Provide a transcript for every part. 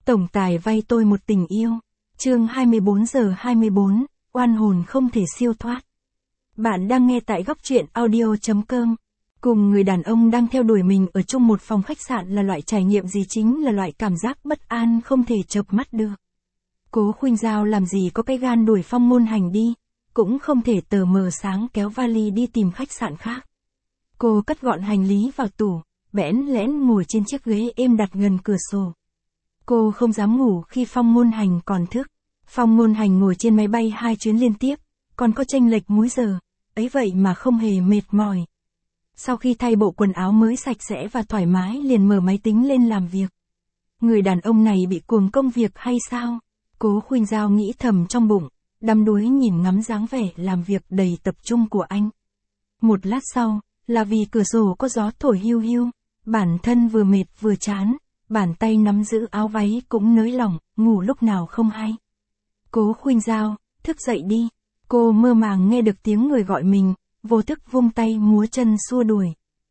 Tổng tài vay tôi một tình yêu. Chương 24:24, oan hồn không thể siêu thoát. Bạn đang nghe tại góc truyện audio.com. Cùng người đàn ông đang theo đuổi mình ở chung một phòng khách sạn là loại trải nghiệm gì, chính là loại cảm giác bất an không thể chợp mắt được. Cố Khuynh Giao làm gì có cái gan đuổi Phong Ngôn Hành đi, cũng không thể tờ mờ sáng kéo vali đi tìm khách sạn khác. Cô cất gọn hành lý vào tủ, bẽn lẽn ngồi trên chiếc ghế êm đặt gần cửa sổ. Cô không dám ngủ khi Phong Ngôn Hành còn thức. Phong Ngôn Hành ngồi trên máy bay 2 chuyến liên tiếp, còn có chênh lệch múi giờ, ấy vậy mà không hề mệt mỏi. Sau khi thay bộ quần áo mới sạch sẽ và thoải mái liền mở máy tính lên làm việc. Người đàn ông này bị cuồng công việc hay sao? Cố Khuynh Giao nghĩ thầm trong bụng, đắm đuối nhìn ngắm dáng vẻ làm việc đầy tập trung của anh. Một lát sau, là vì cửa sổ có gió thổi hiu hiu, bản thân vừa mệt vừa chán, bàn tay nắm giữ áo váy cũng nới lỏng, ngủ lúc nào không hay. Cố Khuynh Giao, thức dậy đi. Cô mơ màng nghe được tiếng người gọi mình, vô thức vung tay múa chân xua đuổi.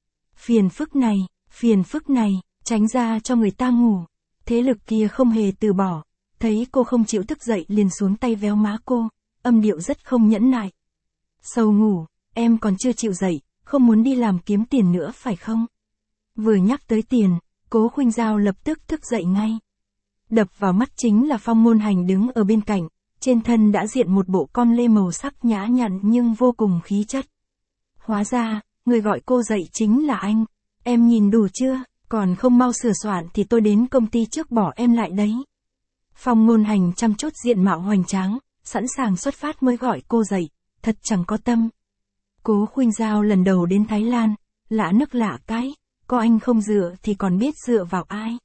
Phiền phức này, tránh ra cho người ta ngủ. Thế lực kia không hề từ bỏ, thấy cô không chịu thức dậy liền xuống tay véo má cô, âm điệu rất không nhẫn nại. Sầu ngủ, em còn chưa chịu dậy, không muốn đi làm kiếm tiền nữa phải không? Vừa nhắc tới tiền, Cố Khuynh Giao lập tức thức dậy ngay. Đập vào mắt chính là Phong Ngôn Hành đứng ở bên cạnh, trên thân đã diện một bộ com lê màu sắc nhã nhặn nhưng vô cùng khí chất. Hóa ra, người gọi cô dậy chính là anh. Em nhìn đủ chưa, còn không mau sửa soạn thì tôi đến công ty trước bỏ em lại đấy. Phong Ngôn Hành chăm chút diện mạo hoành tráng, sẵn sàng xuất phát mới gọi cô dậy, thật chẳng có tâm. Cố Khuynh Giao lần đầu đến Thái Lan, lạ nước lạ cái, có anh không dựa thì còn biết dựa vào ai.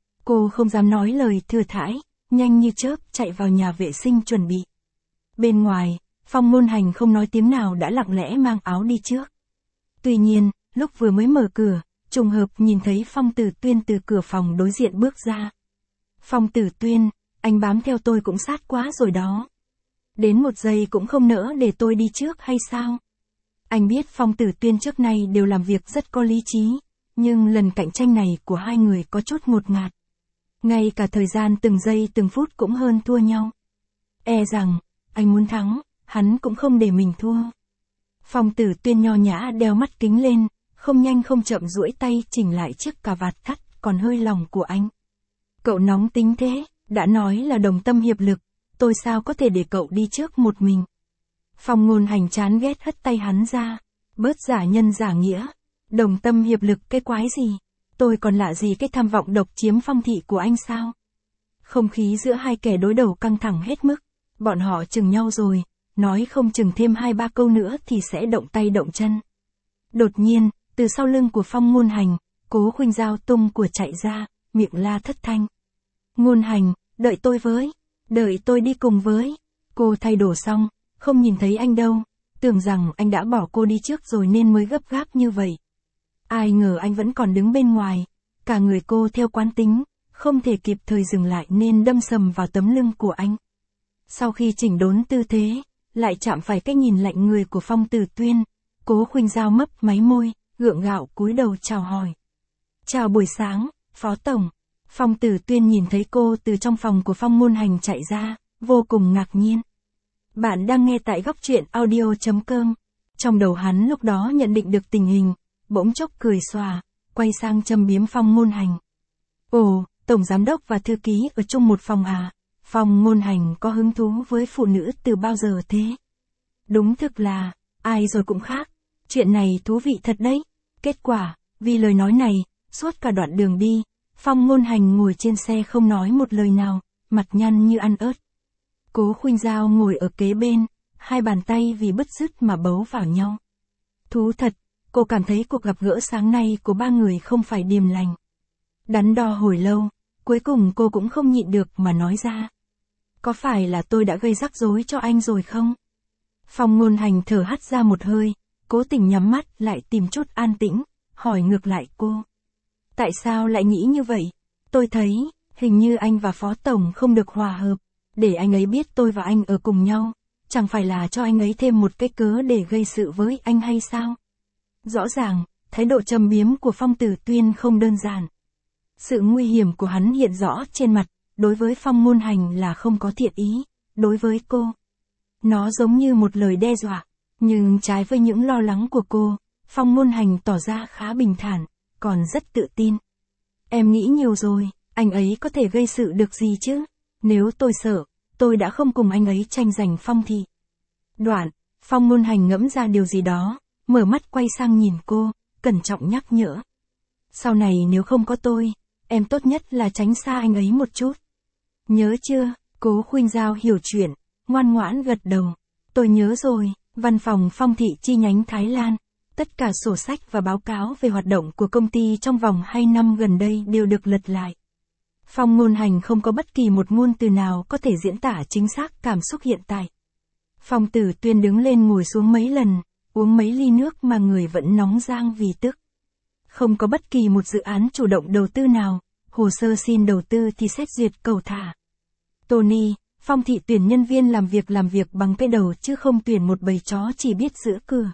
Cô không dám nói lời thừa thãi, nhanh như chớp chạy vào nhà vệ sinh chuẩn bị. Bên ngoài, Phong Ngôn Hành không nói tiếng nào đã lặng lẽ mang áo đi trước. Tuy nhiên, lúc vừa mới mở cửa, trùng hợp nhìn thấy Phong Tử Tuyên từ cửa phòng đối diện bước ra. Phong Tử Tuyên, anh bám theo tôi cũng sát quá rồi đó. Đến một giây cũng không nỡ để tôi đi trước hay sao? Anh biết Phong Tử Tuyên trước nay đều làm việc rất có lý trí, nhưng lần cạnh tranh này của hai người có chút ngột ngạt. Ngay cả thời gian từng giây từng phút cũng hơn thua nhau. E rằng, anh muốn thắng, hắn cũng không để mình thua. Phong Tử Tuyên nho nhã đeo mắt kính lên, không nhanh không chậm duỗi tay chỉnh lại chiếc cà vạt thắt còn hơi lỏng của anh. Cậu nóng tính thế, đã nói là đồng tâm hiệp lực, tôi sao có thể để cậu đi trước một mình. Phong Ngôn Hành chán ghét hất tay hắn ra, bớt giả nhân giả nghĩa, đồng tâm hiệp lực cái quái gì, tôi còn lạ gì cái tham vọng độc chiếm Phong thị của anh sao. Không khí giữa hai kẻ đối đầu căng thẳng hết mức, bọn họ chừng nhau rồi, nói không chừng thêm 2-3 câu nữa thì sẽ động tay động chân. Đột nhiên, từ sau lưng của Phong Ngôn Hành, Cố Khuynh Giao tung của chạy ra, miệng la thất thanh. Ngôn Hành, đợi tôi đi cùng với. Cô thay đồ xong, không nhìn thấy anh đâu, tưởng rằng anh đã bỏ cô đi trước rồi nên mới gấp gáp như vậy. Ai ngờ anh vẫn còn đứng bên ngoài, cả người cô theo quán tính, không thể kịp thời dừng lại nên đâm sầm vào tấm lưng của anh. Sau khi chỉnh đốn tư thế, lại chạm phải cái nhìn lạnh người của Phong Tử Tuyên, Cố Khuynh Giao mấp máy môi, gượng gạo cúi đầu chào hỏi. Chào buổi sáng, Phó Tổng. Phong Tử Tuyên nhìn thấy cô từ trong phòng của Phong Ngôn Hành chạy ra, vô cùng ngạc nhiên. Bạn đang nghe tại góc truyện audio.com. Trong đầu hắn lúc đó nhận định được tình hình, bỗng chốc cười xòa, quay sang châm biếm Phong Ngôn Hành. Ồ, Tổng Giám đốc và Thư ký ở chung một phòng à? Phong Ngôn Hành có hứng thú với phụ nữ từ bao giờ thế? Đúng thực là, ai rồi cũng khác. Chuyện này thú vị thật đấy. Kết quả, vì lời nói này, suốt cả đoạn đường đi, Phong Ngôn Hành ngồi trên xe không nói một lời nào, mặt nhăn như ăn ớt. Cố Khuynh Giao ngồi ở kế bên, hai bàn tay vì bứt rứt mà bấu vào nhau. Thú thật, cô cảm thấy cuộc gặp gỡ sáng nay của ba người không phải điềm lành. Đắn đo hồi lâu, cuối cùng cô cũng không nhịn được mà nói ra. Có phải là tôi đã gây rắc rối cho anh rồi không? Phong Ngôn Hành thở hắt ra một hơi, cố tình nhắm mắt lại tìm chút an tĩnh, hỏi ngược lại cô. Tại sao lại nghĩ như vậy? Tôi thấy, hình như anh và Phó Tổng không được hòa hợp, để anh ấy biết tôi và anh ở cùng nhau, chẳng phải là cho anh ấy thêm một cái cớ để gây sự với anh hay sao? Rõ ràng, thái độ châm biếm của Phong Tử Tuyên không đơn giản. Sự nguy hiểm của hắn hiện rõ trên mặt, đối với Phong Ngôn Hành là không có thiện ý, đối với cô. Nó giống như một lời đe dọa, nhưng trái với những lo lắng của cô, Phong Ngôn Hành tỏ ra khá bình thản, còn rất tự tin. Em nghĩ nhiều rồi, anh ấy có thể gây sự được gì chứ? Nếu tôi sợ, tôi đã không cùng anh ấy tranh giành Phong Thị. Đoạn, Phong Ngôn Hành ngẫm ra điều gì đó, mở mắt quay sang nhìn cô, cẩn trọng nhắc nhở. Sau này nếu không có tôi, em tốt nhất là tránh xa anh ấy một chút. Nhớ chưa? Cố Khuynh Giao hiểu chuyện, ngoan ngoãn gật đầu. Tôi nhớ rồi. Văn phòng Phong Thị chi nhánh Thái Lan, tất cả sổ sách và báo cáo về hoạt động của công ty trong vòng 2 năm gần đây đều được lật lại. Phong Ngôn Hành không có bất kỳ một ngôn từ nào có thể diễn tả chính xác cảm xúc hiện tại. Phong Tử Tuyên đứng lên ngồi xuống mấy lần, uống mấy ly nước mà người vẫn nóng rang vì tức. Không có bất kỳ một dự án chủ động đầu tư nào, hồ sơ xin đầu tư thì xét duyệt cầu thả. Tony, Phong Thị tuyển nhân viên làm việc bằng cái đầu chứ không tuyển một bầy chó chỉ biết giữ cửa.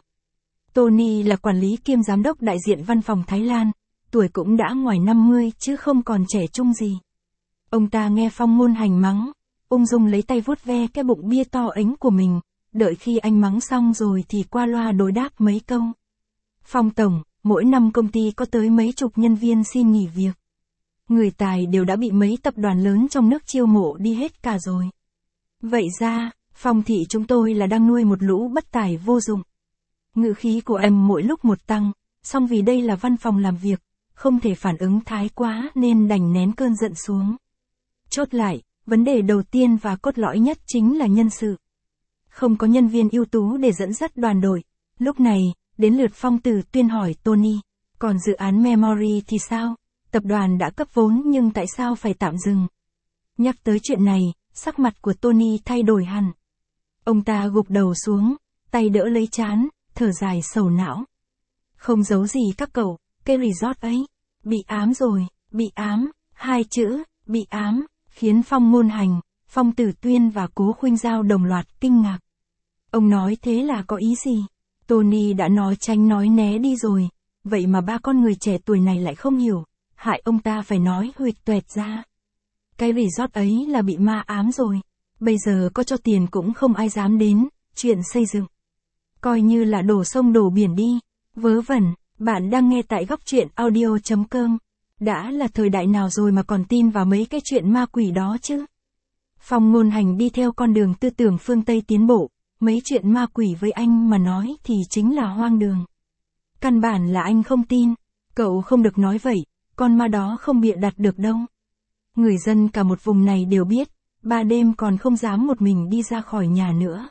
Tony là quản lý kiêm giám đốc đại diện văn phòng Thái Lan, tuổi cũng đã ngoài 50 chứ không còn trẻ trung gì. Ông ta nghe Phong Ngôn Hành mắng, ung dung lấy tay vuốt ve cái bụng bia to ếnh của mình, đợi khi anh mắng xong rồi thì qua loa đối đáp mấy câu. Phong tổng, mỗi năm công ty có tới mấy chục nhân viên xin nghỉ việc. Người tài đều đã bị mấy tập đoàn lớn trong nước chiêu mộ đi hết cả rồi. Vậy ra, Phong Thị chúng tôi là đang nuôi một lũ bất tài vô dụng. Ngữ khí của em mỗi lúc một tăng, song vì đây là văn phòng làm việc, không thể phản ứng thái quá nên đành nén cơn giận xuống. Chốt lại, vấn đề đầu tiên và cốt lõi nhất chính là nhân sự. Không có nhân viên ưu tú để dẫn dắt đoàn đội. Lúc này, đến lượt Phong Tử Tuyên hỏi Tony, còn dự án Memory thì sao? Tập đoàn đã cấp vốn nhưng tại sao phải tạm dừng? Nhắc tới chuyện này, sắc mặt của Tony thay đổi hẳn. Ông ta gục đầu xuống, tay đỡ lấy trán, thở dài sầu não. Không giấu gì các cậu, cái resort ấy, bị ám rồi, bị ám, hai chữ, bị ám, khiến Phong Ngôn Hành, Phong Tử Tuyên và Cố Khuynh Giao đồng loạt kinh ngạc. Ông nói thế là có ý gì? Tony đã nói tránh nói né đi rồi, vậy mà ba con người trẻ tuổi này lại không hiểu, hại ông ta phải nói huỵch toẹt ra. Cái resort ấy là bị ma ám rồi, bây giờ có cho tiền cũng không ai dám đến, chuyện xây dựng. Coi như là đổ sông đổ biển đi, vớ vẩn, bạn đang nghe tại góc truyện audio.com. Đã là thời đại nào rồi mà còn tin vào mấy cái chuyện ma quỷ đó chứ? Phong Ngôn Hành đi theo con đường tư tưởng phương Tây tiến bộ, mấy chuyện ma quỷ với anh mà nói thì chính là hoang đường. Căn bản là anh không tin, cậu không được nói vậy, con ma đó không bịa đặt được đâu. Người dân cả một vùng này đều biết, ba đêm còn không dám một mình đi ra khỏi nhà nữa.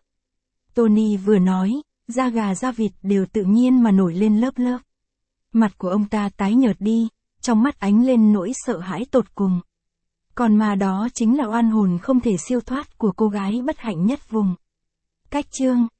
Tony vừa nói, da gà da vịt đều tự nhiên mà nổi lên lớp lớp. Mặt của ông ta tái nhợt đi, trong mắt ánh lên nỗi sợ hãi tột cùng. Còn ma đó chính là oan hồn không thể siêu thoát của cô gái bất hạnh nhất vùng. Cách chương